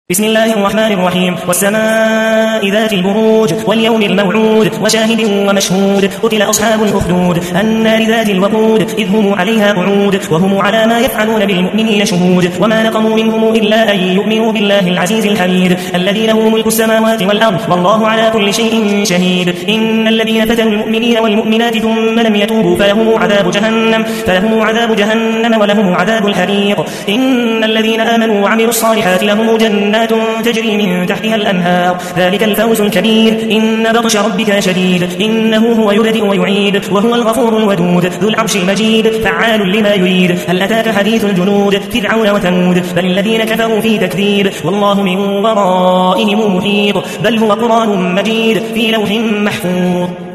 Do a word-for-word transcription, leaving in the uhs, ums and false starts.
بسم الله الرحمن الرحيم والسماء ذات البروج واليوم الموعود وشاهد ومشهود قتل أصحاب الأخدود النار ذات الوقود إذ هم عليها قعود وهم على ما يفعلون بالمؤمنين شهود وما نقموا منهم إلا أن يؤمنوا بالله العزيز الحميد الذي له ملك السماوات والأرض والله على كل شيء شهيد إن الذين فتنوا المؤمنين والمؤمنات ثم لم يتوبوا فلهم عذاب جهنم فلهم عذاب جهنم ولهم عذاب الحريق إن الذين آمنوا وعملوا الصالحات لهم جنات تجري من تحتها الأنهار ذلك الفوز الكبير إن بطش ربك شديد إنه هو يبدئ ويعيد وهو الغفور الودود ذو العرش المجيد فعال لما يريد هل أتاك حديث الجنود فرعون وثمود بل الذين كفروا في تكذيب والله من ورائهم محيط بل هو قرآن مجيد في لوح محفوظ.